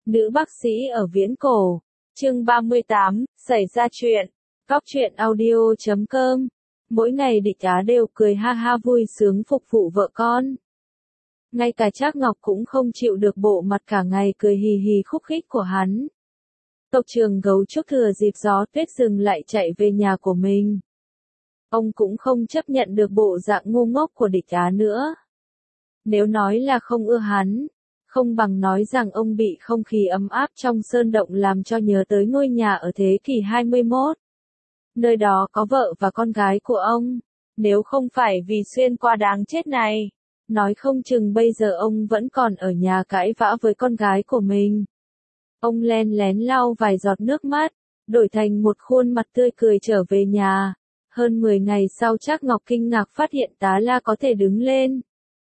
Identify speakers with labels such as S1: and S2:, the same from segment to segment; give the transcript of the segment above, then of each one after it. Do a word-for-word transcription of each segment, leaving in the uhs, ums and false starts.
S1: Nữ bác sĩ ở viễn cổ. Chương ba mươi tám, xảy ra chuyện. Góc truyện audio chấm com. Mỗi ngày Địch Á đều cười ha ha vui sướng phục vụ vợ con. Ngay cả Trác Ngọc cũng không chịu được bộ mặt cả ngày cười hì hì khúc khích của hắn. Tộc trưởng Gấu Trúc thừa dịp gió tuyết dừng lại chạy về nhà của mình. Ông cũng không chấp nhận được bộ dạng ngu ngốc của Địch Á nữa. Nếu nói là không ưa hắn, không bằng nói rằng ông bị không khí ấm áp trong sơn động làm cho nhớ tới ngôi nhà ở thế kỷ hai mươi mốt. Nơi đó có vợ và con gái của ông. Nếu không phải vì xuyên qua đáng chết này, nói không chừng bây giờ ông vẫn còn ở nhà cãi vã với con gái của mình. Ông len lén lau vài giọt nước mắt, đổi thành một khuôn mặt tươi cười trở về nhà. Hơn mười ngày sau Trác Ngọc kinh ngạc phát hiện Tá La có thể đứng lên.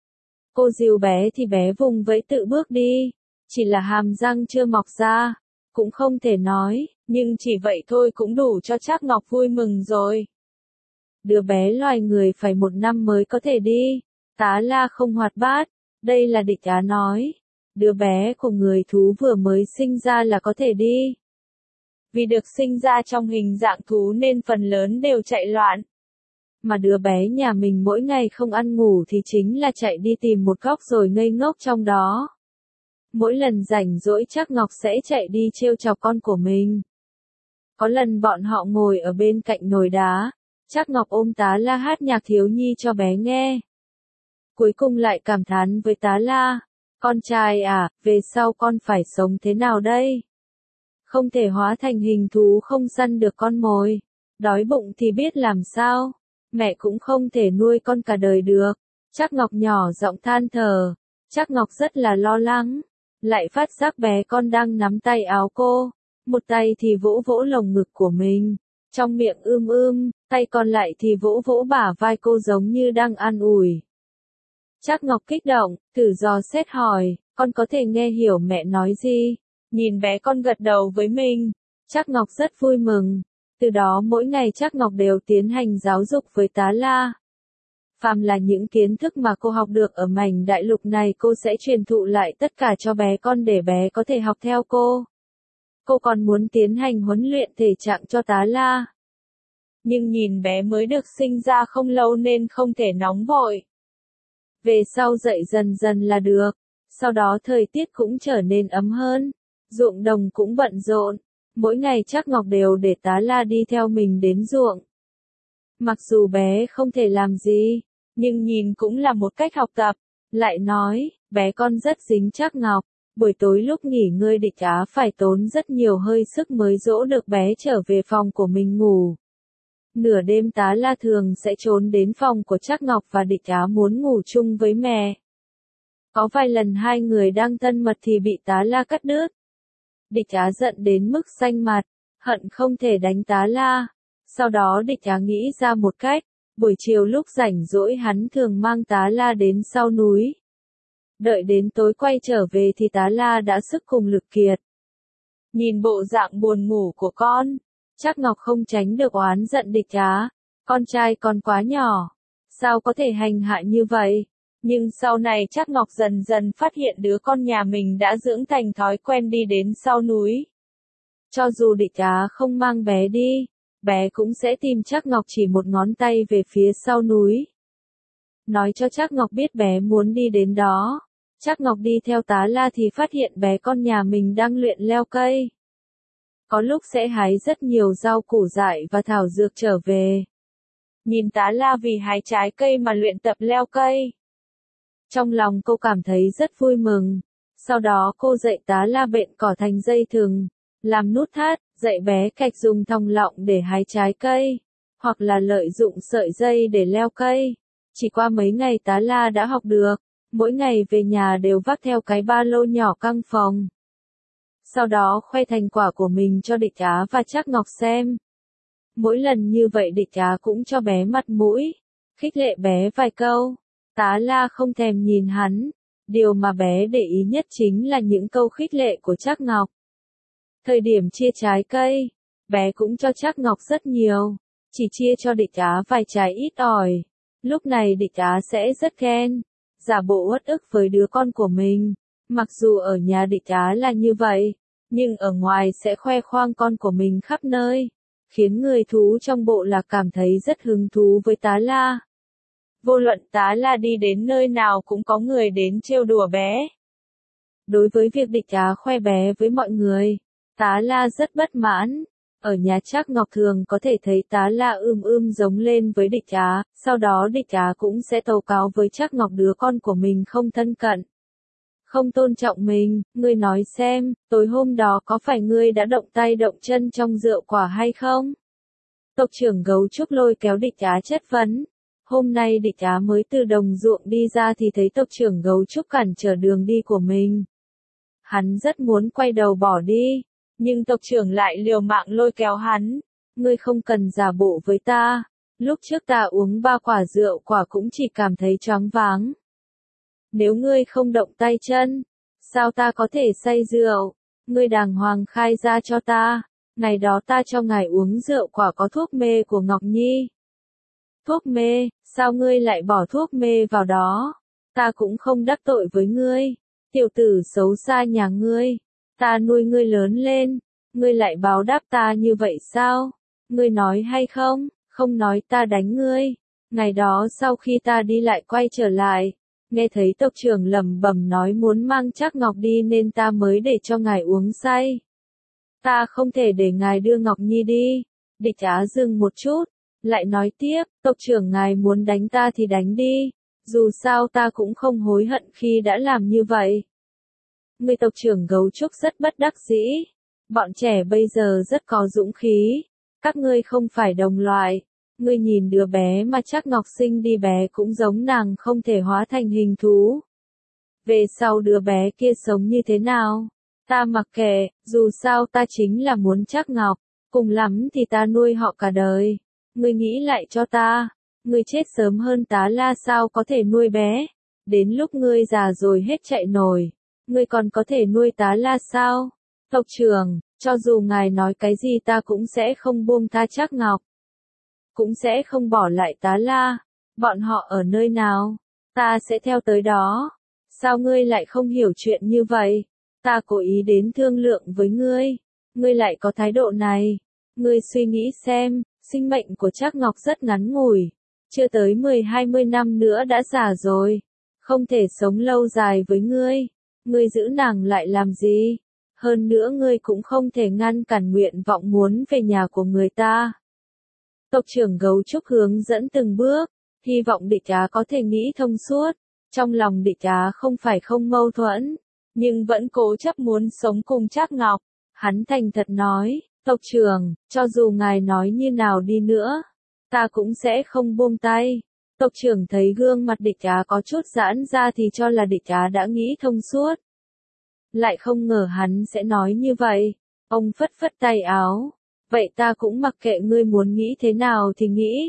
S1: Cô dìu bé thì bé vùng vẫy tự bước đi, chỉ là hàm răng chưa mọc ra, cũng không thể nói, nhưng chỉ vậy thôi cũng đủ cho Trác Ngọc vui mừng rồi. Đứa bé loài người phải một năm mới có thể đi, Tá La không hoạt bát, đây là Địch Á nói. Đứa bé của người thú vừa mới sinh ra là có thể đi. Vì được sinh ra trong hình dạng thú nên phần lớn đều chạy loạn. Mà đứa bé nhà mình mỗi ngày không ăn ngủ thì chính là chạy đi tìm một góc rồi ngây ngốc trong đó. Mỗi lần rảnh rỗi Trác Ngọc sẽ chạy đi trêu chọc con của mình. Có lần bọn họ ngồi ở bên cạnh nồi đá, Trác Ngọc ôm Tá La hát nhạc thiếu nhi cho bé nghe. Cuối cùng lại cảm thán với Tá La, con trai à, về sau con phải sống thế nào đây? Không thể hóa thành hình thú không săn được con mồi, đói bụng thì biết làm sao? Mẹ cũng không thể nuôi con cả đời được. Trác Ngọc nhỏ giọng than thở. Trác Ngọc rất là lo lắng. Lại phát giác bé con đang nắm tay áo cô. Một tay thì vỗ vỗ lồng ngực của mình. Trong miệng ưm ưm, tay còn lại thì vỗ vỗ bả vai cô giống như đang an ủi. Trác Ngọc kích động, thử dò xét hỏi, con có thể nghe hiểu mẹ nói gì? Nhìn bé con gật đầu với mình. Trác Ngọc rất vui mừng. Từ đó mỗi ngày Trác Ngọc đều tiến hành giáo dục với Tá La. Phàm là những kiến thức mà cô học được ở mảnh đại lục này cô sẽ truyền thụ lại tất cả cho bé con để bé có thể học theo cô. Cô còn muốn tiến hành huấn luyện thể trạng cho Tá La. Nhưng nhìn bé mới được sinh ra không lâu nên không thể nóng vội. Về sau dậy dần dần là được. Sau đó thời tiết cũng trở nên ấm hơn. Ruộng đồng cũng bận rộn. Mỗi ngày Trác Ngọc đều để Tá La đi theo mình đến ruộng. Mặc dù bé không thể làm gì, nhưng nhìn cũng là một cách học tập. Lại nói, bé con rất dính Trác Ngọc. Buổi tối lúc nghỉ ngơi Địch Á phải tốn rất nhiều hơi sức mới dỗ được bé trở về phòng của mình ngủ. Nửa đêm Tá La thường sẽ trốn đến phòng của Trác Ngọc và Địch Á muốn ngủ chung với mẹ. Có vài lần hai người đang thân mật thì bị Tá La cắt đứt. Địch Á giận đến mức xanh mặt, hận không thể đánh Tá La. Sau đó Địch Á nghĩ ra một cách, buổi chiều lúc rảnh rỗi hắn thường mang Tá La đến sau núi. Đợi đến tối quay trở về thì Tá La đã sức cùng lực kiệt. Nhìn bộ dạng buồn ngủ của con, Trác Ngọc không tránh được oán giận Địch Á, con trai còn quá nhỏ, sao có thể hành hạ như vậy? Nhưng sau này Trác Ngọc dần dần phát hiện đứa con nhà mình đã dưỡng thành thói quen đi đến sau núi. Cho dù Địch Á không mang bé đi, bé cũng sẽ tìm Trác Ngọc chỉ một ngón tay về phía sau núi. Nói cho Trác Ngọc biết bé muốn đi đến đó. Trác Ngọc đi theo Tá La thì phát hiện bé con nhà mình đang luyện leo cây. Có lúc sẽ hái rất nhiều rau củ dại và thảo dược trở về. Nhìn Tá La vì hái trái cây mà luyện tập leo cây. Trong lòng cô cảm thấy rất vui mừng. Sau đó cô dạy Tá La bện cỏ thành dây thừng, làm nút thắt, dạy bé cách dùng thòng lọng để hái trái cây, hoặc là lợi dụng sợi dây để leo cây. Chỉ qua mấy ngày Tá La đã học được, mỗi ngày về nhà đều vác theo cái ba lô nhỏ căng phòng. Sau đó khoe thành quả của mình cho Địch Á và Trác Ngọc xem. Mỗi lần như vậy Địch Á cũng cho bé mặt mũi, khích lệ bé vài câu. Tá La không thèm nhìn hắn, điều mà bé để ý nhất chính là những câu khích lệ của Trác Ngọc. Thời điểm chia trái cây, bé cũng cho Trác Ngọc rất nhiều, chỉ chia cho Địch Á vài trái ít ỏi. Lúc này Địch Á sẽ rất khen, giả bộ uất ức với đứa con của mình. Mặc dù ở nhà Địch Á là như vậy, nhưng ở ngoài sẽ khoe khoang con của mình khắp nơi, khiến người thú trong bộ lạc cảm thấy rất hứng thú với Tá La. Vô luận Tá La đi đến nơi nào cũng có người đến trêu đùa bé. Đối với việc Địch Á khoe bé với mọi người, Tá La rất bất mãn. Ở nhà Trác Ngọc thường có thể thấy Tá La ưm ưm giống lên với Địch Á, sau đó Địch Á cũng sẽ tố cáo với Trác Ngọc đứa con của mình không thân cận, không tôn trọng mình. Ngươi nói xem, tối hôm đó có phải ngươi đã động tay động chân trong rượu quả hay không? Tộc trưởng Gấu Trúc lôi kéo Địch Á chất vấn. Hôm nay Địch Á mới từ đồng ruộng đi ra thì thấy tộc trưởng Gấu Trúc cản trở đường đi của mình. Hắn rất muốn quay đầu bỏ đi, nhưng tộc trưởng lại liều mạng lôi kéo hắn. Ngươi không cần giả bộ với ta, lúc trước ta uống ba quả rượu quả cũng chỉ cảm thấy choáng váng. Nếu ngươi không động tay chân, sao ta có thể say rượu? Ngươi đàng hoàng khai ra cho ta, ngày đó ta cho ngài uống rượu quả có thuốc mê của Ngọc Nhi. Thuốc mê, sao ngươi lại bỏ thuốc mê vào đó? Ta cũng không đắc tội với ngươi, tiểu tử xấu xa nhà ngươi, ta nuôi ngươi lớn lên, ngươi lại báo đáp ta như vậy sao? Ngươi nói hay không? Không nói ta đánh ngươi. Ngày đó sau khi ta đi lại quay trở lại, nghe thấy tộc trưởng lẩm bẩm nói muốn mang Trác Ngọc đi nên ta mới để cho ngài uống say. Ta không thể để ngài đưa Ngọc Nhi đi. Địch Á dừng một chút, lại nói tiếp, tộc trưởng ngài muốn đánh ta thì đánh đi, dù sao ta cũng không hối hận khi đã làm như vậy. Người tộc trưởng Gấu Trúc rất bất đắc dĩ, bọn trẻ bây giờ rất có dũng khí, các ngươi không phải đồng loại. Ngươi nhìn đứa bé mà Trác Ngọc sinh đi bé cũng giống nàng không thể hóa thành hình thú. Về sau đứa bé kia sống như thế nào? Ta mặc kệ, dù sao ta chính là muốn Trác Ngọc, cùng lắm thì ta nuôi họ cả đời. Ngươi nghĩ lại cho ta, ngươi chết sớm hơn Tá La sao có thể nuôi bé? Đến lúc ngươi già rồi hết chạy nổi, ngươi còn có thể nuôi Tá La sao? Tộc trưởng, cho dù ngài nói cái gì ta cũng sẽ không buông tha Trác Ngọc. Cũng sẽ không bỏ lại Tá La. Bọn họ ở nơi nào? Ta sẽ theo tới đó. Sao ngươi lại không hiểu chuyện như vậy? Ta cố ý đến thương lượng với ngươi. Ngươi lại có thái độ này. Ngươi suy nghĩ xem, sinh mệnh của Trác Ngọc rất ngắn ngủi. Chưa tới mười hai mươi năm nữa đã già rồi. Không thể sống lâu dài với ngươi. Ngươi giữ nàng lại làm gì? Hơn nữa ngươi cũng không thể ngăn cản nguyện vọng muốn về nhà của người ta. Tộc trưởng Gấu Trúc hướng dẫn từng bước, hy vọng Địch Á có thể nghĩ thông suốt. Trong lòng Địch Á không phải không mâu thuẫn, nhưng vẫn cố chấp muốn sống cùng Trác Ngọc. Hắn thành thật nói, tộc trưởng, cho dù ngài nói như nào đi nữa, ta cũng sẽ không buông tay. Tộc trưởng thấy gương mặt Địch Á có chút giãn ra thì cho là Địch Á đã nghĩ thông suốt. Lại không ngờ hắn sẽ nói như vậy. Ông phất phất tay áo. Vậy ta cũng mặc kệ ngươi muốn nghĩ thế nào thì nghĩ.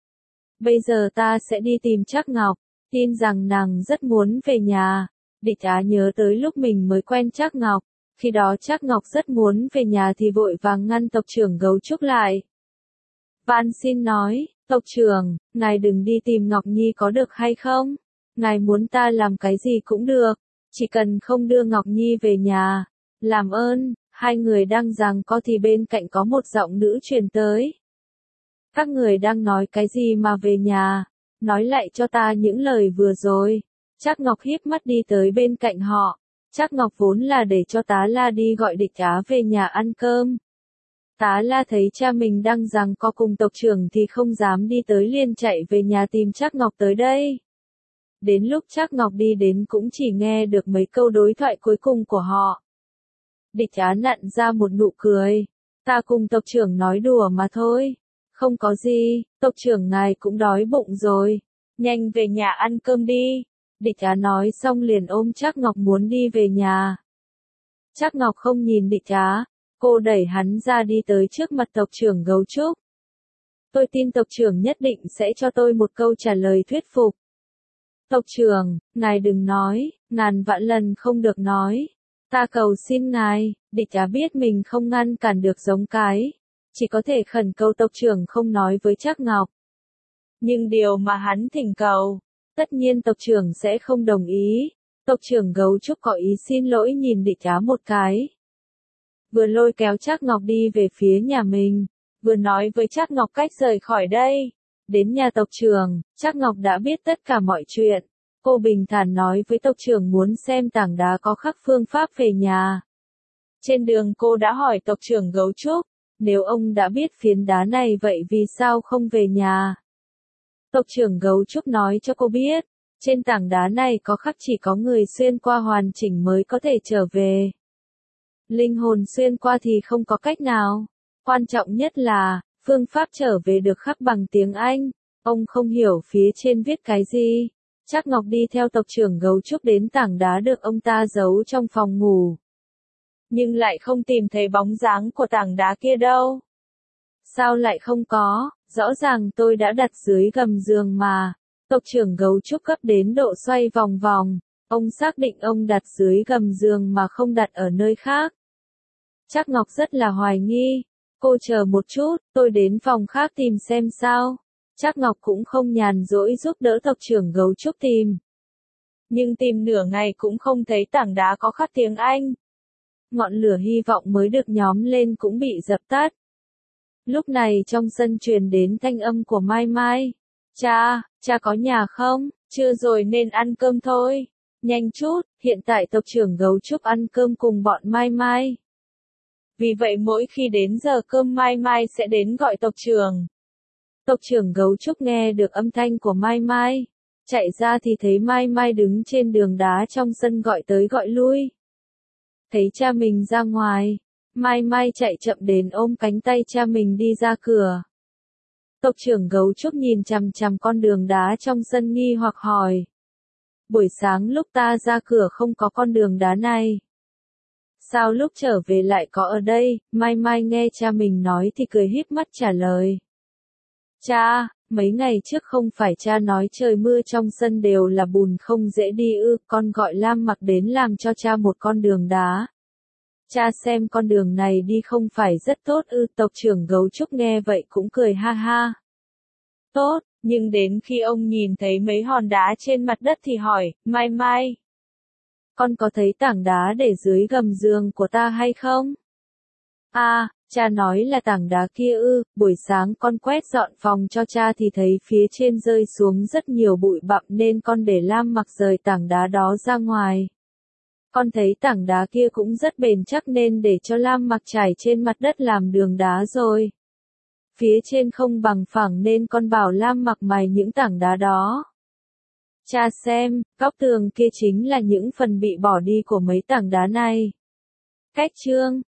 S1: Bây giờ ta sẽ đi tìm Trác Ngọc, tin rằng nàng rất muốn về nhà. Địch Á nhớ tới lúc mình mới quen Trác Ngọc, khi đó Trác Ngọc rất muốn về nhà thì vội vàng ngăn tộc trưởng Gấu Trúc lại. Van xin nói, tộc trưởng, ngài đừng đi tìm Ngọc Nhi có được hay không? Ngài muốn ta làm cái gì cũng được, chỉ cần không đưa Ngọc Nhi về nhà. Làm ơn. Hai người đang giằng co thì bên cạnh có một giọng nữ truyền tới. Các người đang nói cái gì mà về nhà? Nói lại cho ta những lời vừa rồi. Trác Ngọc híp mắt đi tới bên cạnh họ. Trác Ngọc vốn là để cho Tá La đi gọi Địch Á về nhà ăn cơm. Tá La thấy cha mình đang giằng co cùng tộc trưởng thì không dám đi tới liền chạy về nhà tìm Trác Ngọc tới đây. Đến lúc Trác Ngọc đi đến cũng chỉ nghe được mấy câu đối thoại cuối cùng của họ. Địch Á nặn ra một nụ cười. Ta cùng tộc trưởng nói đùa mà thôi. Không có gì, tộc trưởng ngài cũng đói bụng rồi. Nhanh về nhà ăn cơm đi. Địch Á nói xong liền ôm Trác Ngọc muốn đi về nhà. Trác Ngọc không nhìn Địch Á. Cô đẩy hắn ra đi tới trước mặt tộc trưởng Gấu Trúc. Tôi tin tộc trưởng nhất định sẽ cho tôi một câu trả lời thuyết phục. Tộc trưởng, ngài đừng nói, ngàn vạn lần không được nói. Ta cầu xin ngài. Địch Á biết mình không ngăn cản được giống cái, chỉ có thể khẩn cầu tộc trưởng không nói với Trác Ngọc. Nhưng điều mà hắn thỉnh cầu, tất nhiên tộc trưởng sẽ không đồng ý. Tộc trưởng gấu trúc có ý xin lỗi nhìn Địch Á một cái. Vừa lôi kéo Trác Ngọc đi về phía nhà mình, vừa nói với Trác Ngọc cách rời khỏi đây. Đến nhà tộc trưởng, Trác Ngọc đã biết tất cả mọi chuyện. Cô bình thản nói với tộc trưởng muốn xem tảng đá có khắc phương pháp về nhà. Trên đường cô đã hỏi tộc trưởng gấu trúc, nếu ông đã biết phiến đá này vậy vì sao không về nhà? Tộc trưởng gấu trúc nói cho cô biết, trên tảng đá này có khắc chỉ có người xuyên qua hoàn chỉnh mới có thể trở về. Linh hồn xuyên qua thì không có cách nào. Quan trọng nhất là, phương pháp trở về được khắc bằng tiếng Anh. Ông không hiểu phía trên viết cái gì. Trác Ngọc đi theo tộc trưởng gấu trúc đến tảng đá được ông ta giấu trong phòng ngủ. Nhưng lại không tìm thấy bóng dáng của tảng đá kia đâu. Sao lại không có, rõ ràng tôi đã đặt dưới gầm giường mà. Tộc trưởng gấu trúc cấp đến độ xoay vòng vòng. Ông xác định ông đặt dưới gầm giường mà không đặt ở nơi khác. Trác Ngọc rất là hoài nghi. Cô chờ một chút, tôi đến phòng khác tìm xem sao. Trác Ngọc cũng không nhàn rỗi giúp đỡ tộc trưởng gấu trúc tìm. Nhưng tìm nửa ngày cũng không thấy tảng đá có khắc tiếng Anh. Ngọn lửa hy vọng mới được nhóm lên cũng bị dập tắt. Lúc này trong sân truyền đến thanh âm của Mai Mai. Cha, cha có nhà không? Chưa rồi nên ăn cơm thôi. Nhanh chút, hiện tại tộc trưởng gấu trúc ăn cơm cùng bọn Mai Mai. Vì vậy mỗi khi đến giờ cơm Mai Mai sẽ đến gọi tộc trưởng. Tộc trưởng gấu trúc nghe được âm thanh của Mai Mai. Chạy ra thì thấy Mai Mai đứng trên đường đá trong sân gọi tới gọi lui. Thấy cha mình ra ngoài, Mai Mai chạy chậm đến ôm cánh tay cha mình đi ra cửa. Tộc trưởng gấu trúc nhìn chằm chằm con đường đá trong sân nghi hoặc hỏi. Buổi sáng lúc ta ra cửa không có con đường đá này. Sao lúc trở về lại có ở đây? Mai Mai nghe cha mình nói thì cười híp mắt trả lời. Cha, mấy ngày trước không phải cha nói trời mưa trong sân đều là bùn không dễ đi ư, con gọi Lam Mặc đến làm cho cha một con đường đá. Cha xem con đường này đi không phải rất tốt ư, tộc trưởng gấu trúc nghe vậy cũng cười ha ha. Tốt, nhưng đến khi ông nhìn thấy mấy hòn đá trên mặt đất thì hỏi, Mai Mai. Con có thấy tảng đá để dưới gầm giường của ta hay không? À, cha nói là tảng đá kia ư, buổi sáng con quét dọn phòng cho cha thì thấy phía trên rơi xuống rất nhiều bụi bặm nên con để Lam Mặc rời tảng đá đó ra ngoài. Con thấy tảng đá kia cũng rất bền chắc nên để cho Lam Mặc trải trên mặt đất làm đường đá rồi. Phía trên không bằng phẳng nên con bảo Lam Mặc mài những tảng đá đó. Cha xem, góc tường kia chính là những phần bị bỏ đi của mấy tảng đá này. Cách chương